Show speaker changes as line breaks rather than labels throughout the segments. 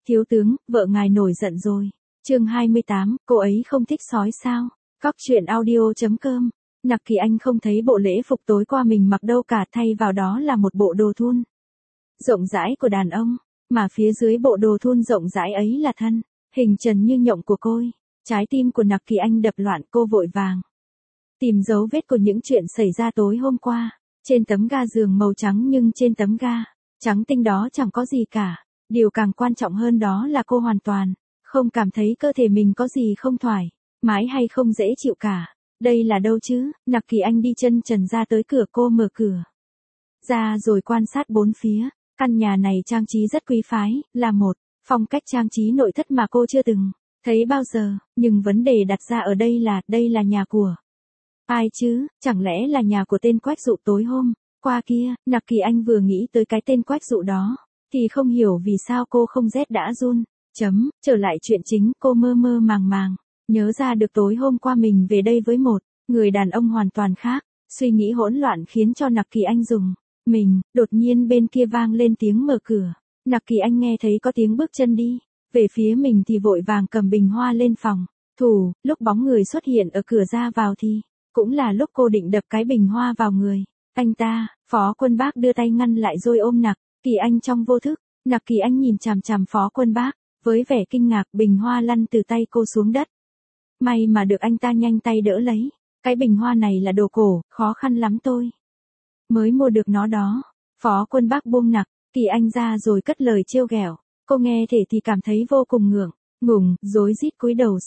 Thiếu tướng, vợ ngài nổi giận rồi. Chương 28, cô ấy không thích sói sao? Cóc truyện audio.com. Nặc Kỳ Anh không thấy bộ lễ phục tối qua mình mặc đâu cả, thay vào đó là một bộ đồ thun rộng rãi của đàn ông, mà phía dưới bộ đồ thun rộng rãi ấy là thân hình trần như nhộng của cô. Trái tim của Nặc Kỳ Anh đập loạn, cô vội vàng tìm dấu vết của những chuyện xảy ra tối hôm qua. Trên tấm ga giường màu trắng, nhưng trên tấm ga trắng tinh đó chẳng có gì cả. Điều càng quan trọng hơn đó là cô hoàn toàn không cảm thấy cơ thể mình có gì không thoải mái hay không dễ chịu cả. Đây là đâu chứ? Nặc Kỳ Anh đi chân trần ra tới cửa, cô mở cửa ra rồi quan sát bốn phía. Căn nhà này trang trí rất quý phái, là một phong cách trang trí nội thất mà cô chưa từng thấy bao giờ. Nhưng vấn đề đặt ra ở đây là nhà của ai chứ? Chẳng lẽ là nhà của tên Quách Dụ tối hôm qua kia? Nặc Kỳ Anh vừa nghĩ tới cái tên Quách Dụ đó thì không hiểu vì sao cô không rét đã run. Trở lại chuyện chính, cô mơ mơ màng màng nhớ ra được tối hôm qua mình về đây với một người đàn ông hoàn toàn khác. Suy nghĩ hỗn loạn khiến cho Nặc Kỳ Anh rùng mình. Đột nhiên bên kia vang lên tiếng mở cửa. Nặc Kỳ Anh nghe thấy có tiếng bước chân đi về phía mình thì vội vàng cầm bình hoa lên phòng thủ. Lúc bóng người xuất hiện ở cửa ra vào thì cũng là lúc cô định đập cái bình hoa vào người anh ta. Phó Quân Bác đưa tay ngăn lại rồi ôm Nặc Kỳ Anh trong vô thức. Nặc Kỳ Anh nhìn chằm chằm Phó Quân Bác với vẻ kinh ngạc. Bình hoa lăn từ tay cô xuống đất, may mà được anh ta nhanh tay đỡ lấy. Cái bình hoa này là đồ cổ, khó khăn lắm tôi mới mua được nó đó. Phó Quân Bác buông Nặc Kỳ Anh ra rồi cất lời trêu ghẹo. Cô nghe thể thì cảm thấy vô cùng ngượng ngùng, rối rít cúi đầu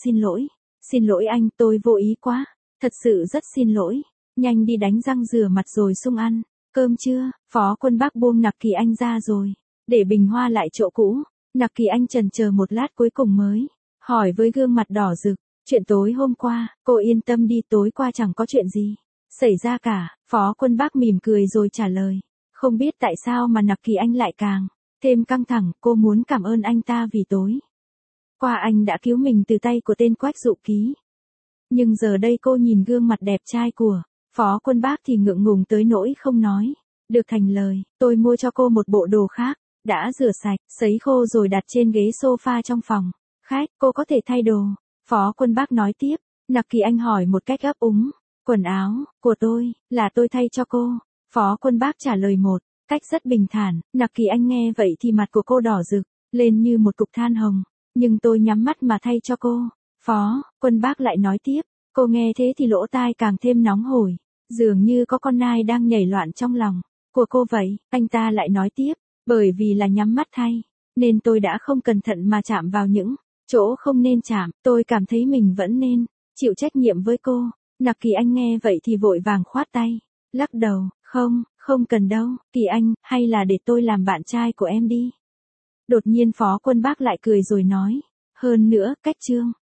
xin lỗi anh, tôi vô ý quá, thật sự rất xin lỗi. Nhanh đi đánh răng rửa mặt rồi sung ăn cơm chưa? Phó Quân Bác buông Nặc Kỳ Anh ra rồi để bình hoa lại chỗ cũ. Nặc Kỳ Anh chần chờ một lát cuối cùng mới hỏi với gương mặt đỏ rực. Chuyện tối hôm qua, cô yên tâm đi, tối qua chẳng có chuyện gì xảy ra cả. Phó Quân Bác mỉm cười rồi trả lời. Không biết tại sao mà Nặc Kỳ Anh lại càng thêm căng thẳng. Cô muốn cảm ơn anh ta vì tối qua anh đã cứu mình từ tay của tên Quách Dụ ký. Nhưng giờ đây cô nhìn gương mặt đẹp trai của Phó Quân Bác thì ngượng ngùng tới nỗi không nói được thành lời. Tôi mua cho cô một bộ đồ khác, đã rửa sạch, sấy khô rồi đặt trên ghế sofa trong phòng khách, cô có thể thay đồ. Phó Quân Bác nói tiếp. Nặc Kỳ Anh hỏi một cách ấp úng. Quần áo của tôi, là tôi thay cho cô. Phó Quân Bác trả lời một cách rất bình thản. Nặc Kỳ Anh nghe vậy thì mặt của cô đỏ rực lên như một cục than hồng. Nhưng tôi nhắm mắt mà thay cho cô. Phó Quân Bác lại nói tiếp. Cô nghe thế thì lỗ tai càng thêm nóng hổi, dường như có con nai đang nhảy loạn trong lòng của cô vậy. Anh ta lại nói tiếp. Bởi vì là nhắm mắt thay, nên tôi đã không cẩn thận mà chạm vào những chỗ không nên chạm. Tôi cảm thấy mình vẫn nên chịu trách nhiệm với cô. Nặc Kỳ Anh nghe vậy thì vội vàng khoát tay, lắc đầu. Không cần đâu, Kỳ Anh, hay là để tôi làm bạn trai của em đi. Đột nhiên Phó Quân Bác lại cười rồi nói. Hơn nữa, cách trương